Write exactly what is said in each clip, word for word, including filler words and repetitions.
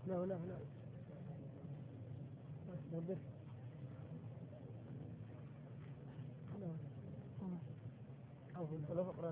لا لا لا لا أو في الثلاث أقراء.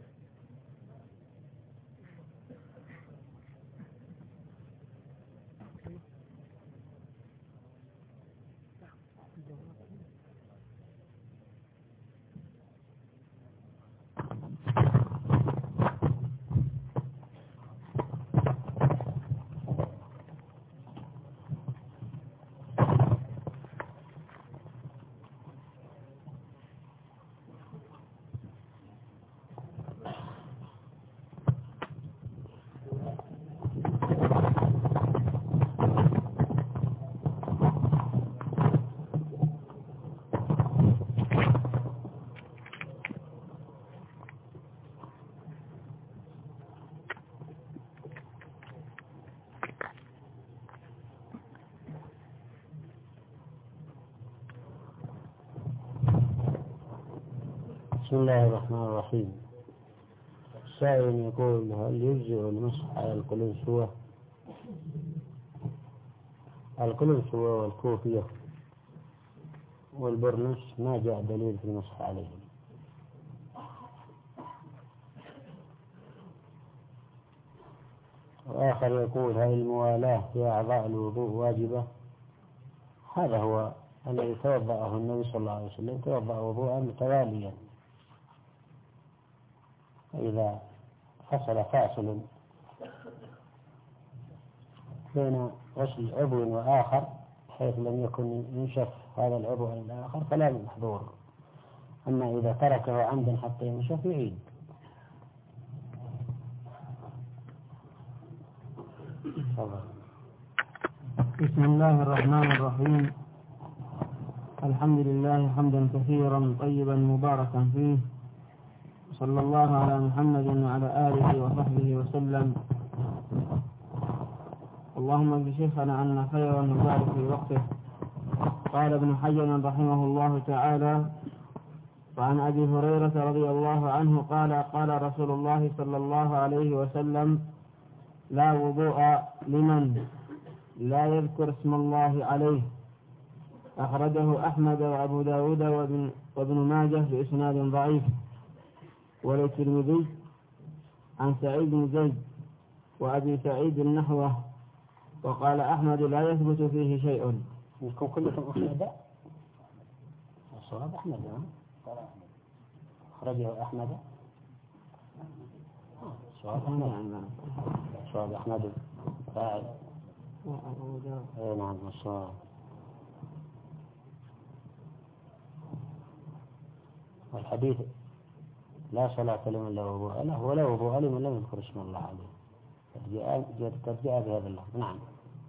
بسم الله الرحمن الرحيم. السائل يقول: هل يجزئ المسح على القلنسوة؟ القلنسوة والكوفية والبرنس ما جاء دليل في المسح عليهم. وآخر يقول: هل الموالاة في أعضاء الوضوء واجبة؟ هذا هو الذي توضأه النبي صلى الله عليه وسلم، توضأ وضوءا متواليا، إذا حصل فاصل بين غسل عضو وآخر حيث لم يكن ينشف هذا العضو عن الآخر فلا محظور، أما إذا تركه عمدا حتى ينشف يعيد. بسم الله الرحمن الرحيم. الحمد لله حمدا كثيرا طيبا مباركا فيه، صلى الله على محمد وعلى آله وصحبه وسلم. اللهم اجز شيخنا عنا خيرا وبارك في وقته. قال ابن حجر رحمه الله تعالى: وعن أبي هريرة رضي الله عنه قال: قال رسول الله صلى الله عليه وسلم: لا وضوء لمن لا يذكر اسم الله عليه. أخرجه أحمد وأبو داود وابن, وابن ماجه بإسناد ضعيف. وللترمذي عن سعيد بن زيد وأبي سعيد النحوة، وقال أحمد لا يثبت فيه شيء. يكون كلكم أحمد؟ الصواب أحمد. أخرجه أحمد. الصواب أحمد. الصواب أحمد فاعل. اي نعم الصواب. والحديث: لا صلاة لمن لا وضوء له ولا وضوء لمن لم يذكر اسم الله عليه. ترجع بهذا اللفظ. نعم.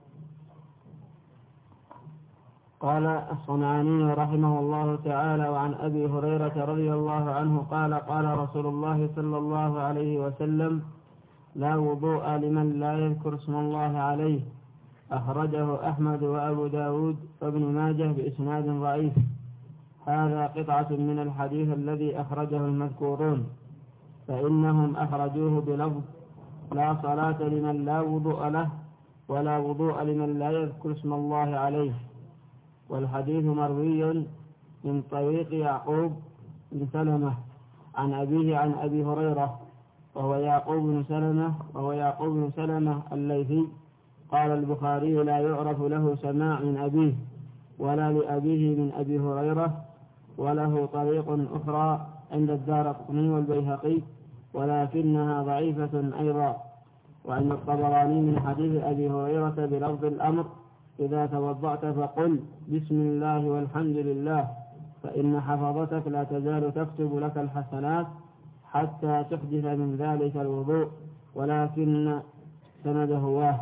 قال الصنعاني رحمه الله تعالى: وعن أبي هريرة رضي الله عنه قال: قال رسول الله صلى الله عليه وسلم: لا وضوء لمن لا يذكر اسم الله عليه. أخرجه أحمد وأبو داود وابن ماجه بإسناد ضعيف. هذا قطعة من الحديث الذي أخرجه المذكورون، فإنهم أخرجوه بلفظ: لا صلاة لمن لا وضوء له ولا وضوء لمن لا يذكر اسم الله عليه. والحديث مروي من طريق يعقوب بن سلمة عن أبيه عن أبي هريرة، وهو يعقوب بن سلمة وهو يعقوب بن سلمة الليثي. قال البخاري: لا يعرف له سماع من أبيه ولا لأبيه من أبي هريرة. وله طريق أخرى عند الدارقطني والبيهقي ولكنها ضعيفة أيضا. وعند الطبراني من حديث أبي هريرة بلفظ الأمر: إذا توضأت فقل بسم الله والحمد لله، فإن حفظتك لا تزال تكتب لك الحسنات حتى تحدث من ذلك الوضوء، ولكن سنده واه.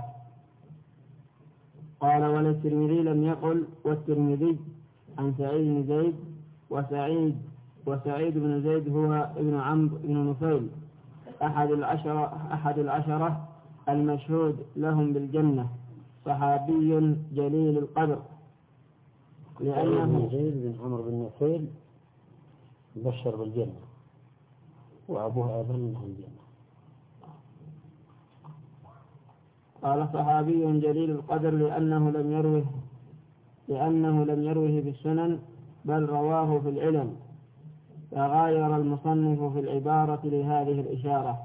قال: وللترمذي لم يقل. والترمذي عن سعيد بن زيد وسعيد وسعيد بن زيد هو ابن عمرو بن نفيل أحد العشرة أحد العشرة المشهود لهم بالجنة، صحابي جليل القدر. لأنه زيد بن عمرو بن نفيل بشر بالجنة، وأبوه أيضا من الجنة. قال صحابي جليل القدر لأنه لم يروه لأنه لم يروه بالسنن بل رواه في العلل، فغاير المصنف في العبارة لهذه الإشارة.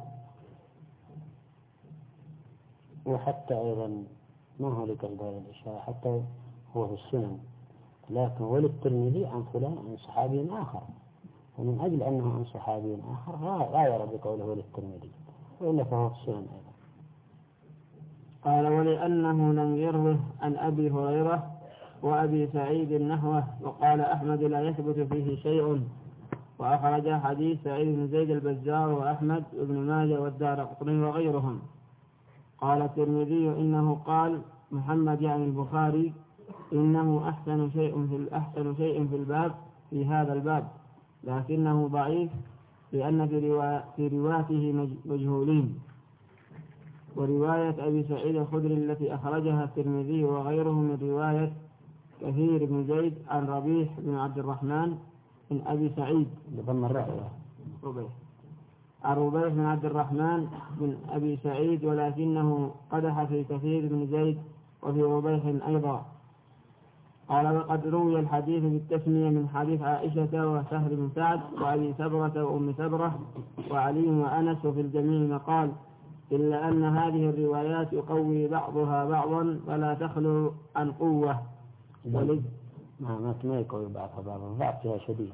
وحتى أيضا ما هو لقصد هذه الإشارة، حتى هو في السنن، لكن وللترمذي عن فلان عن صحابي آخر، ومن أجل أنه عن صحابي آخر غاير بقوله للترمذي، وإلا فهو في السنن أيضا. قال ولأنه لم يروه عن أبي هريرة وأبي سعيد نحوه، وقال أحمد لا يثبت فيه شيء، وأخرج حديث سعيد بن زيد البزار وأحمد بن ماجه والدارقطني وغيرهم. قال الترمذي إنه قال محمد يعني البخاري إنه أحسن شيء في أحسن شيء في الباب في هذا الباب، لكنه ضعيف لأن في, روا... في رواته مجهولين. ورواية أبي سعيد الخدري التي أخرجها الترمذي وغيره من رواية كثير بن زيد عن ربيح بن عبد الرحمن من أبي سعيد لضم الرأي ربيح عن ربيح بن عبد الرحمن بن أبي سعيد، ولكنه قدح في كثير بن زيد وفي ربيح أيضا. قال وقد روي الحديث بالتسمية من حديث عائشة وسهل بن سعد وأبي سبرة وأم سبرة وعلي وأنس، وفي الجميع مقال، إلا أن هذه الروايات يقوي بعضها بعضا فلا تخلو عن قوة. ولد ما ما يقوي بعضها بعضا، الضعف فيها شديد.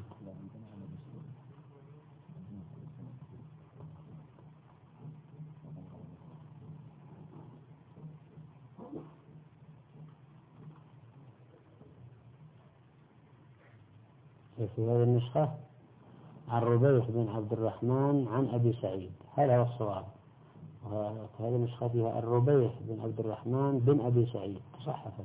في هذه النسخة عن ربيح بن عبد الرحمن عن أبي سعيد، هذا هو الصواب. وهذه النسخة فيها الربيح بن عبد الرحمن بن أبي سعيد تصحفت.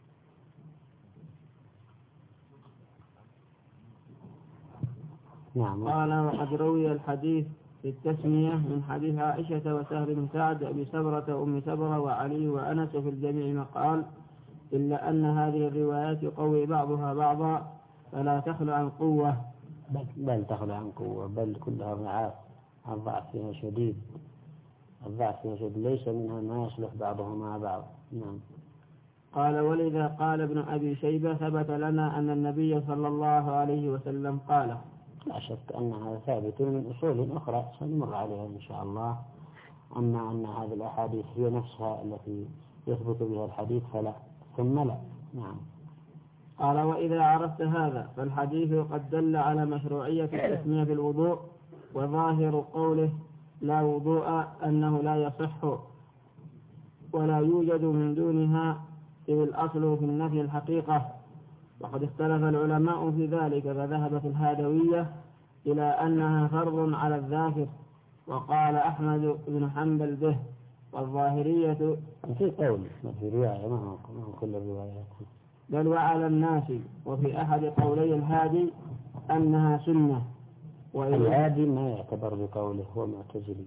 نعم. قال وقد روي الحديث في التسمية من حديث عائشة وسهل بن سعد أبي سبرة وأم سبرة وعلي وأنس، في الجميع مقال، إلا أن هذه الروايات يقوي بعضها بعضا فلا تخلو عن قوة. بل, بل تخلو عن قوة، بل كلها ضعاف، الضعف فيها شديد، الضعف فيها شديد، ليس منها ما يصلح بعضها مع بعض. نعم. قال ولذا قال ابن أبي شيبة ثبت لنا أن النبي صلى الله عليه وسلم قال. لا شك أنها ثابتة من أصول أخرى سنمر عليها إن شاء الله. أما أن هذه الأحاديث هي نفسها التي يثبت بها الحديث فلا، ثم لا. نعم. قال وإذا عرفت هذا فالحديث قد دل على مشروعية التسمية في الوضوء، وظاهر قوله لا وضوء أنه لا يصح ولا يوجد من دونها، إذ الأصل في النفي الحقيقة. وقد اختلف العلماء في ذلك، فذهبت الهادوية إلى أنها فرض على الذاكر، وقال أحمد بن حنبل به، والظاهرية في قول في رواية ما هو كل الروايات بل وعلى الناس. وفي أحد قولي الهادي أنها سنة، الهادي ما يعتبر بقوله هو معتزلي.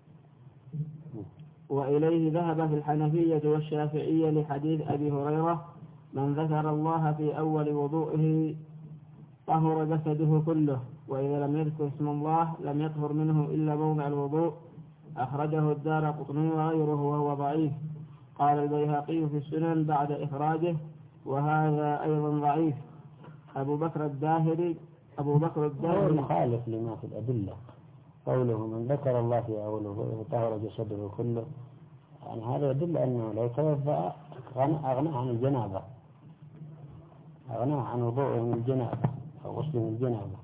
وإليه ذهب في الحنفية والشافعية لحديث أبي هريرة من ذكر الله في أول وضوئه طهر جسده كله، وإذا لم يذكر اسم الله لم يطهر منه إلا موضع الوضوء. أخرجه الدارقطني وغيره وهو ضعيف. قال البيهقي في السنن بعد إخراجه وهذا أيضا ضعيف. أبو بكر الداهري أبو بكر الداهري مخالف لما في الأدلة، قوله من ذكر الله في أول وضوءه طهر جسده كله، يعني هذا يدل أنه لو توضأ أغنى عن الجنابة، أغنى عن وضوءه من الجنابة أو غسل من الجنابة.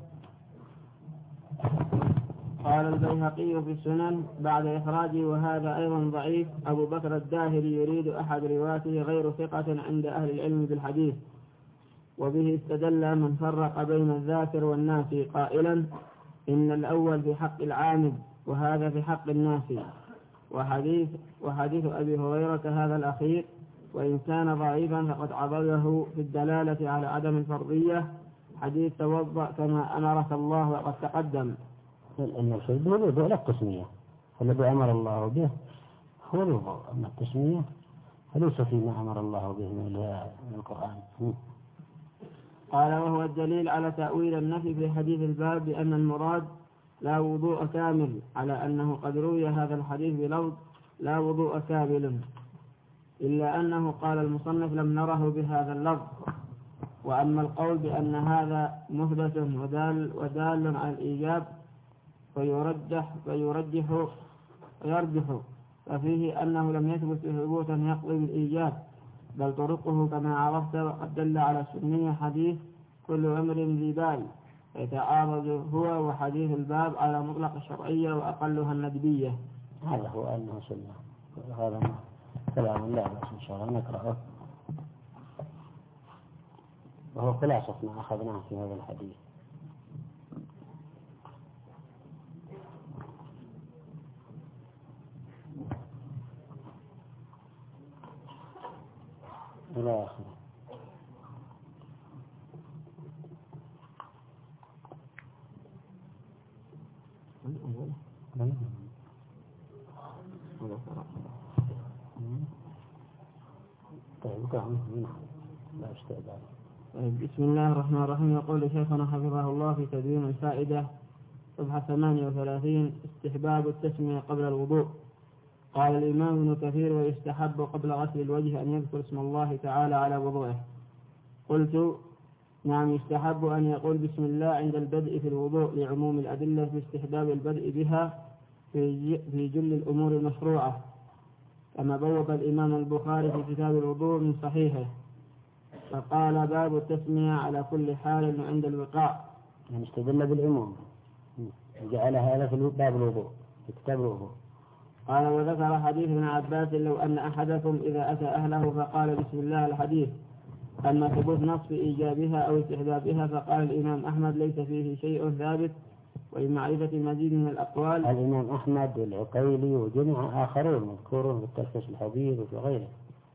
قال البيهقي في السنن بعد إخراجه وهذا أيضا ضعيف. أبو بكر الداهري يريد أحد رواته غير ثقة عند أهل العلم بالحديث، وبه استدل من فرق بين الذاكر والناسي قائلا إن الأول في حق العامد وهذا في حق الناسي. وحديث, وحديث أبي هريرة هذا الأخير وإن كان ضعيفا فقد عضده في الدلالة على عدم الفرضية، حديث توضأ كما أمرك الله وقد تقدم. المقصود هو الوضوء لا التسمية، فالذي أمر الله به هو الوضوء، أما التسمية فليس فيما أمر الله به من القرآن. قال وهو الدليل على تأويل النفي في حديث الباب بأن المراد لا وضوء كامل، على أنه قد روي هذا الحديث بلفظ لا وضوء كامل. إلا أنه قال المصنف لم نره بهذا اللفظ. وأما القول بأن هذا مثبت ودال, ودال على الإيجاب فيرجح فيرجح ويرجح ففيه أنه لم يثبت ثبوتا يقضي بالإيجاب، بل طرقه كما عرفت. وقد دل على السنية حديث كل أمر ذي بال، يتعارض هو وحديث الباب على مطلق الشرعية وأقلها الندبية. هذا هو أنه سنة. هذا ما كلام لا بس إن شاء الله نقرأه، وهو خلاصة ما أخذناه في هذا الحديث. إلى آخره. بسم الله الرحمن الرحيم. يقول شيخنا حفظه الله في تدوين الفائدة صفحة ثمانية وثلاثين: استحباب التسمية قبل الوضوء. قال الإمام ابن كثير: ويستحب قبل غسل الوجه أن يذكر اسم الله تعالى على وضوءه. قلت: نعم، يستحب أن يقول بسم الله عند البدء في الوضوء لعموم الأدلة في استحباب البدء بها في جل الأمور المشروعة، كما بوب الإمام البخاري في كتاب الوضوء من صحيحه فقال: باب التسمية على كل حال عند الوقاع. يعني استدل بالعموم، جعل هذا في باب الوضوء في كتاب الوضوء. قال: وذكر حديث ابن عباس: لو أن أحدكم إذا أتى أهله فقال بسم الله الحديث. أما ثبوت نص في إيجابها أو استحبابها فقال الإمام أحمد: ليس فيه شيء ثابت. ولمعرفة مزيد من الأقوال الإمام أحمد والعقيلي وجمع آخرون مذكورون في التلخيص الحديث وفي غيره.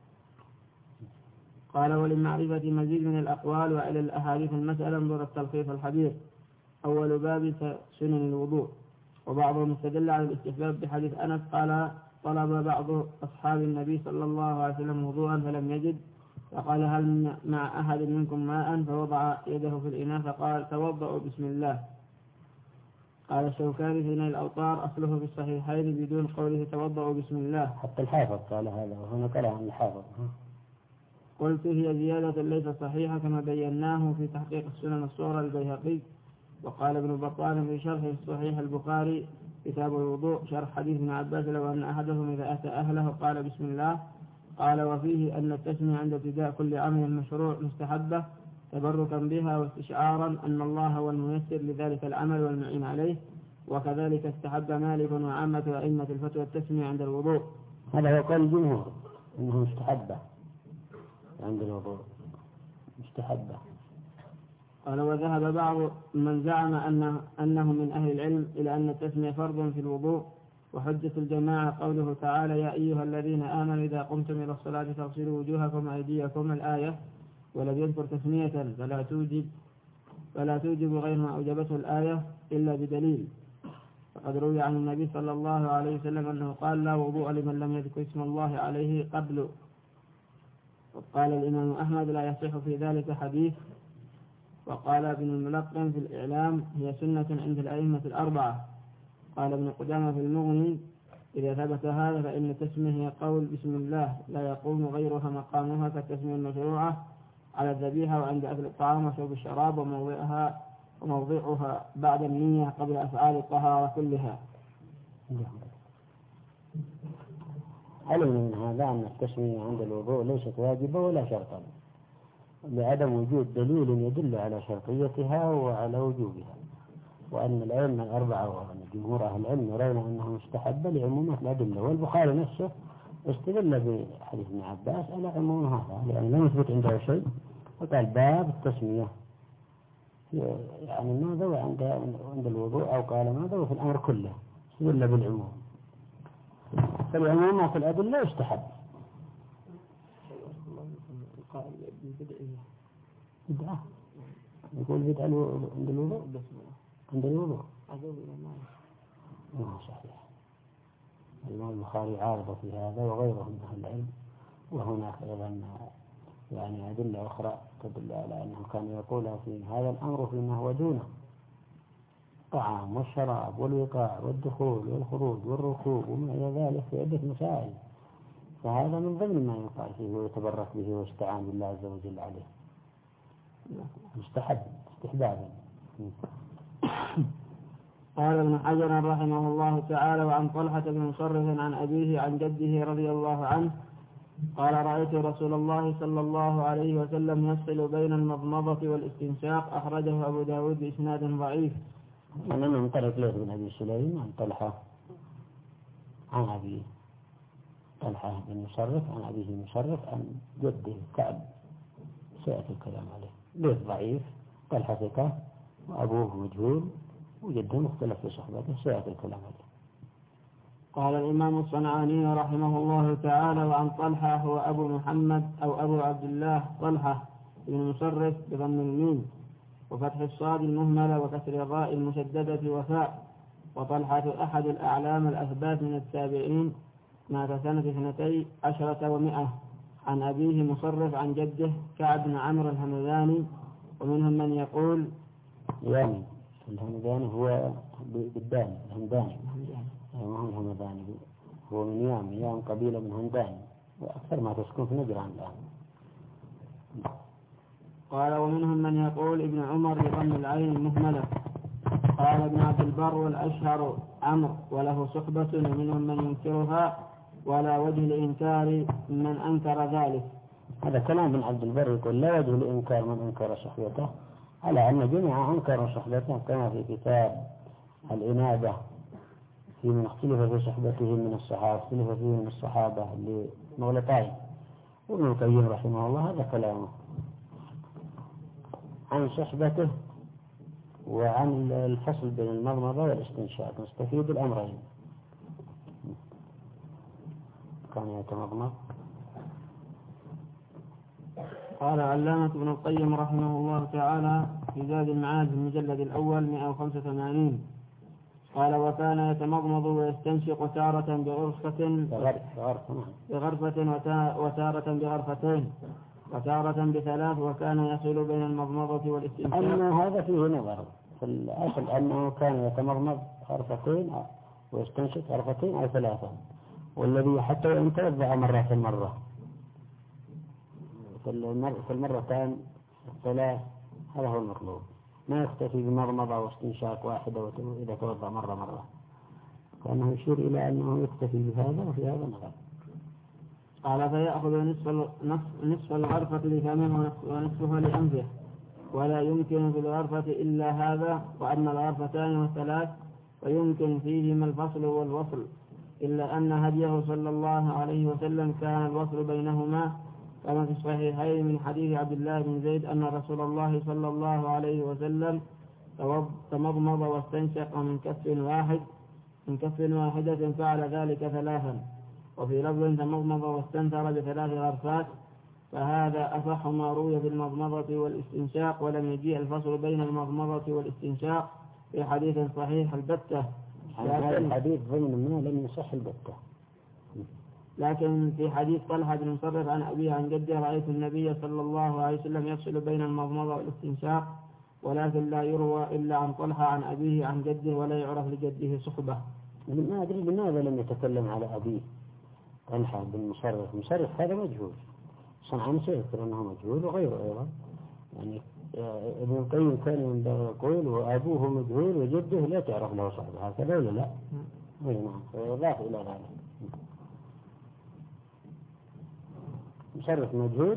قال: ولمعرفة مزيد من الأقوال وإلى الأحاديث المسألة انظر التلخيص الحديث أول باب سنن الوضوء. وبعضهم استدل على الاستحباب بحديث أنس قال: طلب بعض أصحاب النبي صلى الله عليه وسلم وضوءا فلم يجد، فقال: هل مع أحد منكم ماء؟ فوضع يده في الإناء فقال: توضأوا بسم الله. قال الشوكاني في نيل الأوطار: أصله في الصحيحين بدون قوله توضأوا بسم الله. حتى الحافظ قال هذا، وهنا كلام الحافظ. قلت: هي زيادة ليست صحيحة كما بيناه في تحقيق السنن الصغرى للبيهقي. وقال ابن بطال في شرح صحيح البخاري كتاب الوضوء شرح حديث ابن عباس: لو أن أحدهم إذا أتى أهله قال بسم الله. قال: وفيه أن التسمية عند ابتداء كل عمل مشروع مستحبة تبركا بها واستشعارا أن الله هو الميسر لذلك العمل والمعين عليه. وكذلك استحب مالك وعامة أئمة الفتوى التسمية عند الوضوء. هذا هو قول الجمهور أنه مستحبة عند الوضوء، مستحبة. قال: وذهب بعض من زعم أنه, أنه من أهل العلم إلى أن التسمية فرض في الوضوء. وحجة الجماعة قوله تعالى: يا أيها الذين آمنوا إذا قمتم إلى الصلاة فاغسلوا وجوهكم وأيديكم، الآية، ولم يذكر تسمية فلا توجب فلا توجب غير ما أوجبته الآية إلا بدليل. فقد روي عن النبي صلى الله عليه وسلم أنه قال: لا وضوء لمن لم يذكر اسم الله عليه قبل. وقال الإمام أحمد: لا يصح في ذلك حديث. وقال ابن الملقن في الإعلام: هي سنة عند الأئمة الأربعة. قال ابن قدامة في المغني: إذا ثبت هذا فإن التسمية هي قول بسم الله لا يقوم غيرها مقامها كالتسمية المشروعة على الذبيحة وعند أكل الطعام وشرب الشراب وموضعها وموضعها بعد النية قبل أفعال الطهارة كلها. علم من هذا أن التسمية عند الوضوء ليست واجبة ولا شرطا، لعدم وجود دليل يدل على شرطيتها وعلى وجوبها، وأن الأئمة الأربعة وأن جمهور أهل العلم يرون أنها مستحبة لعمومات الأدلة. والبخاري نفسه استدل بحديث ابن عباس على عموم هذا، لأن لم يثبت عنده شيء وقال باب التسمية، يعني ما ذوى عند عند الوضوء أو قال ما ذوى في الأمر كله، استدل بالعموم. فالعمومات الأدلة يستحب. بدعة يقول بدعة عند الوضوء عند الوضوء ما صحيح. الإمام البخاري عارض في هذا وغيره من أهل العلم، وهناك أيضا يعني أدلة أخرى تدل على أنه كان يقول في هذا الأمر فيما هو دونه: الطعام والشراب والوقاع والدخول والخروج والركوب وما إلى ذلك في عدة مسائل. فهذا من ضمن ما ينفع فيه ويتبرك به ويستعان بالله عز وجل عليه، مستحب استحبابا. قال ابن حجر رحمه الله تعالى: وعن طلحة بن مصرف عن أبيه عن جده رضي الله عنه قال: رأيت رسول الله صلى الله عليه وسلم يفصل بين المضمضة والاستنشاق، أخرجه أبو داود بإسناد ضعيف. أنا من طريق ليث بن أبي سليم عن طلحة عن أبيه، طلحة بن مصرف عن أبيه مصرف عن جده كعب، سيأتي الكلام عليه. ليث ضعيف، طلحة ثقة، وأبوه مجهول، وجده مختلف في صحبته، سيأتي الكلام عليه. قال الإمام الصنعاني رحمه الله تعالى: وعن طلحة هو أبو محمد أو أبو عبد الله طلحة بن مصرف بضم الميم وفتح الصاد المهملة وكسر الراء المشددة وفاء. وطلحة أحد الأعلام الأثبات من التابعين، مات سنة اثنتي عشرة ومئة. عن أبيه مصرف عن جده كعب بن عمرو الهمداني. ومنهم من يقول يعني الهمداني هو بالداني الهمداني، ما هو الهمداني، هو من يام يام قبيلة من همداني، وأكثر ما تسكن في نجران الآن. قال: ومنهم من يقول ابن عمر بضم العين المهملة. قال ابن عبد البر: والأشهر عمرو وله صحبة، ومنهم من ينكرها ولا وجه لإنكار من أنكر ذلك. هذا كلام ابن عبد البر، يقول لا وجه لإنكار من أنكر صحبته، على أن جميع أنكروا صحبته، كما في كتاب الإنابة في من اختلف في صحبته من الصحابة، اختلف فيه من الصحابة لمغلطين. وابن القيم رحمه الله هذا كلامه عن صحبته وعن الفصل بين المضمضة والاستنشاق، نستفيد الأمرين. كان يتمضمض. قال علامة ابن القيم رحمه الله تعالى في زاد المعاد في المجلد الأول مئة وخمسة وثمانين قال: وكان يتمضمض ويستنشق تارة بغرفة بغرفة وتارة بغرفتين وتارة بثلاث، وكان يصل بين المضمضة والاستنشاق. أما هذا فيه نظر، في الأصل أنه كان يتمضمض غرفتين ويستنشق غرفتين أو ثلاثة، والذي حتى وإن توضأ مرة في المرة في المرتين الثلاث، هذا هو المطلوب، ما يكتفي بمضمضة واستنشاق واحدة إذا توضأ مرة مرة، كأنه يشير إلى أنه يكتفي بهذا وفي هذا نظر. قال: فيأخذ نصف نصف الغرفة لفمه ونصفها لأنفه، ولا يمكن في الغرفة إلا هذا. وأما الغرفتان والثلاث فيمكن فيهما الفصل والوصل، إلا أن هديه صلى الله عليه وسلم كان الوصل بينهما، كما في الصحيحين من حديث عبد الله بن زيد أن رسول الله صلى الله عليه وسلم تمضمض واستنشق من كف واحد من كف واحدة، فعل ذلك ثلاثا. وفي لفظ تمضمض واستنثر بثلاث غرفات، فهذا أصح ما روي بالمضمضة والاستنشاق، ولم يجيء الفصل بين المضمضة والاستنشاق في حديث صحيح البتة. هذا الحديث ضمن ما لم يصح البتة. لكن في حديث طلحة بن مصرف عن أبيه عن جده: رأيت النبي صلى الله عليه وسلم يفصل بين المضمضة والاستنشاق، ولكن لا يروى إلا عن طلحة عن أبيه عن جده، ولا يعرف لجده صحبة. ما أدري لماذا لم يتكلم على أبيه طلحة بن مصرف. مصرف هذا مجهول، صنعاني سيذكر أنه مجهول وغيره أيضا. يعني ابن القيم كان ينبغي يقول وأبوه مجهول وجده لا تعرف له صحبة، هكذا ولا لا؟ أي نعم، فيضاف إلى ذلك. مصرف مجهول،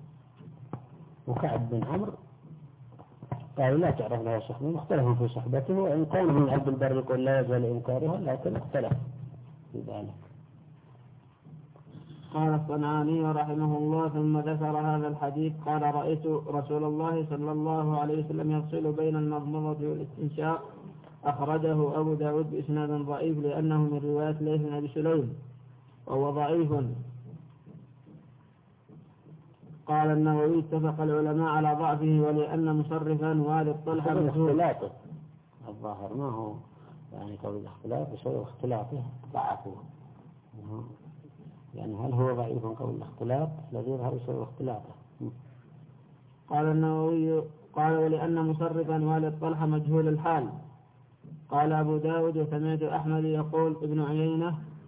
وكعب بن عمرو قالوا لا تعرف له صحبة، مختلف في صحبته، وإن كان من عبد البر يقول لا يزال إنكارها، لكن اختلف في ذلك. قال الصنعاني رحمه الله: ثم ذكر هذا الحديث قال: رأيت رسول الله صلى الله عليه وسلم يفصل بين المضمضة والاستنشاق، أخرجه أبو داود بإسناد ضعيف، لأنه من رواية ليث بن أبي سليم وهو ضعيف. قال النووي: اتفق العلماء على ضعفه، ولأن مصرفا والد طلحة اختلاطه الظاهر ما هو يعني قول الاختلاط بسبب اختلاطه ضعفوه، يعني هل هو ضعيف قول الاختلاط الذي يظهر بسبب اختلاطه. قال النووي: قال ولأن مصرفا والد طلحة مجهول الحال. قال أبو داود: وسمعت أحمد يقول ابن عيينة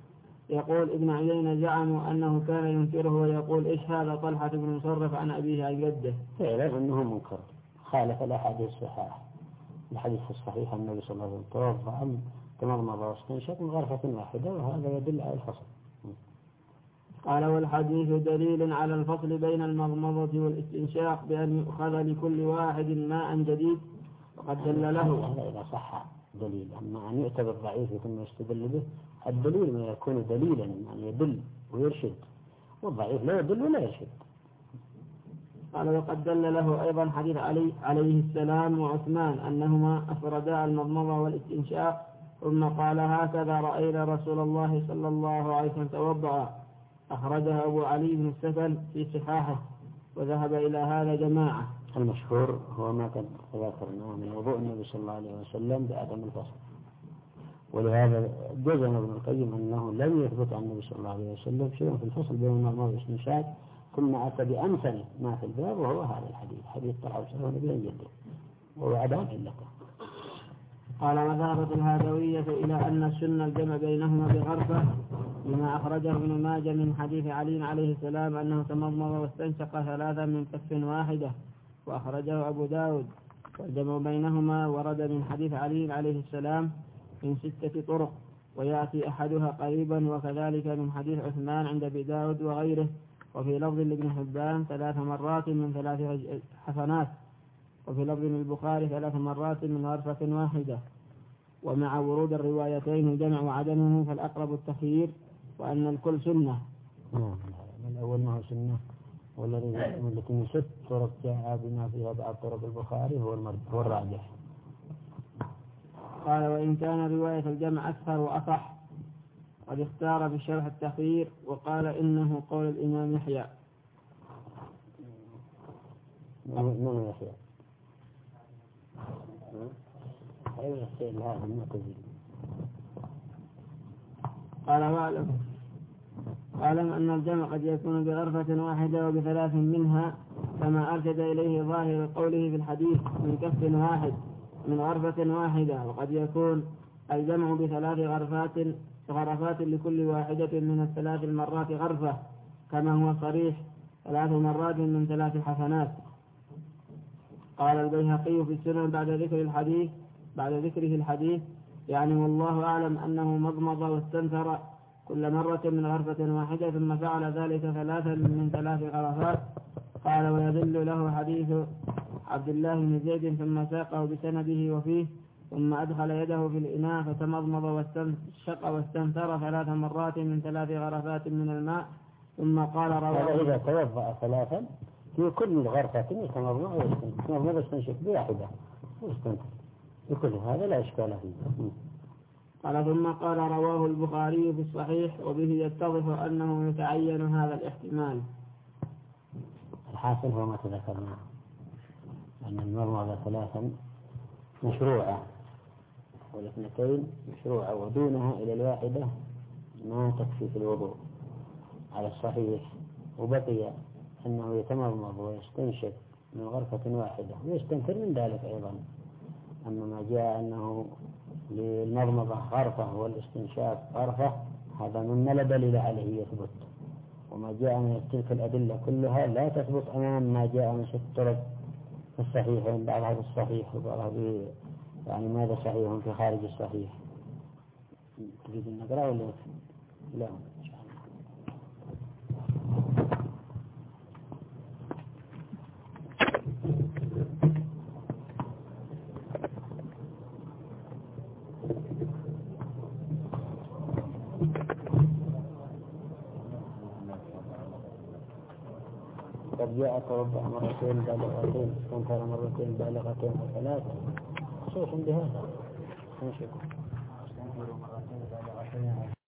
يقول ابن عيينة زعموا أنه كان ينكره ويقول إيش هذا طلحة بن مصرف عن أبيه عن جده. فعلا أنه منكر، خالف الأحاديث الصحيحة. الحديث الصحيح النبي صلى الله عليه وسلم توضأ تمضمض واستنشق من غرفة واحدة، وهذا يدل على الفصل. قال والحديث دليل على الفصل بين المضمضة والاستنشاق بأن يؤخذ لكل واحد ماء جديد، وقد دل له. هذا إذا صح دليل، أما أن يعتبر ضعيف ثم يستدل به، الدليل ما يكون دليلا يعني يدل ويرشد، والضعيف لا يدل ولا يرشد. قال وقد دل له أيضا حديث علي عليه السلام وعثمان أنهما أفردا المضمضة والاستنشاق، ثم قال هكذا رأينا رسول الله صلى الله عليه وسلم توضأ، أخرجها أبو علي بن السفل في صحاحه، وذهب إلى هذا جماعة. المشهور هو ما قد ذكرناه من وضوء النبي صلى الله عليه وسلم بعدم الفصل، ولهذا جزم ابن القيم أنه لم يثبت عن النبي صلى الله عليه وسلم شيء في الفصل بين المضمضة والاستنشاق، ثم أتى بأمثل ما في الباب وهو هذا الحديث، حديث طلحة بن أبي جده، وهو عدم علته. قال وذهبت الهادوية إلى أن السنة الجمع بينهما بغرفة، لما أخرجه ابن ماجه من حديث علي عليه السلام أنه تمضمض واستنشق ثلاثا من كف واحدة، وأخرجه أبو داود. والجمع بينهما ورد من حديث علي عليه السلام من ستة طرق، ويأتي أحدها قريبا، وكذلك من حديث عثمان عند أبي داود وغيره. وفي لفظ لابن حبان ثلاث مرات من ثلاث حسنات، وفي لفظ البخاري ثلاث مرات من غرفة واحدة. ومع ورود الروايتين الجمع وعدمه فالأقرب التخيير، وأن الكل سنة. من أول ما هو سنة، والذي التي من ست طرق جاء بما فيها بعض طرق البخاري هو هو الراجح. قال وإن كان رواية الجمع أكثر وأصح، قد اختار في الشرح التخيير، وقال إنه قول الإمام يحيى. من يحيى؟ أي يحيى هذا المعتزلي. قال واعلم واعلم أن الجمع قد يكون بغرفة واحدة وبثلاث منها، كما أرشد إليه ظاهر قوله في الحديث من كف واحد من غرفة واحدة، وقد يكون الجمع بثلاث غرفات غرفات لكل واحدة من الثلاث المرات غرفة، كما هو صريح ثلاث مرات من ثلاث حسنات. قال البيهقي في السنن بعد ذكر الحديث بعد ذكره الحديث يعني والله أعلم أنه مضمض واستنثر كل مرة من غرفة واحدة، ثم فعل ذلك ثلاثا من ثلاث غرفات. قال ويدل له حديث عبد الله بن زيد ثم ساقه بسنده وفيه ثم أدخل يده في الإناء فتمضمض واستنشق واستنثر ثلاث مرات من ثلاث غرفات من الماء، ثم قال رواه. إذا توضأ ثلاثا في كل غرفة يتمضمض واستنشق بواحدة واستنثر بكل هذا لا إشكال فيه. قال ثم قال رواه البخاري في الصحيح، وبه يتضح أنه يتعين هذا الاحتمال. الحاصل هو ما تذكرناه أن المضمضة ثلاثا مشروعة والاثنتين مشروعة، ودونها إلى الواحدة ما تكفي في الوضوء على الصحيح. وبقي أنه يتمضمض ويستنشق من غرفة واحدة ويستنثر من ذلك أيضا. أما ما جاء أنه للمضمضة غرفة والاستنشاق غرفة، هذا مما لا دليل عليه يثبت، وما جاء من تلك الأدلة كلها لا تثبت أمام ما جاء من ست طرق في الصحيحين، بعضها في الصحيح وبعضها في يعني ماذا صحيح في خارج الصحيح. تريد أن نقرأ ولا لا؟ قد جاء توضأ مرتين بالغتين استنثر مرتين بالغتين وثلاثة خصوصا بهذا.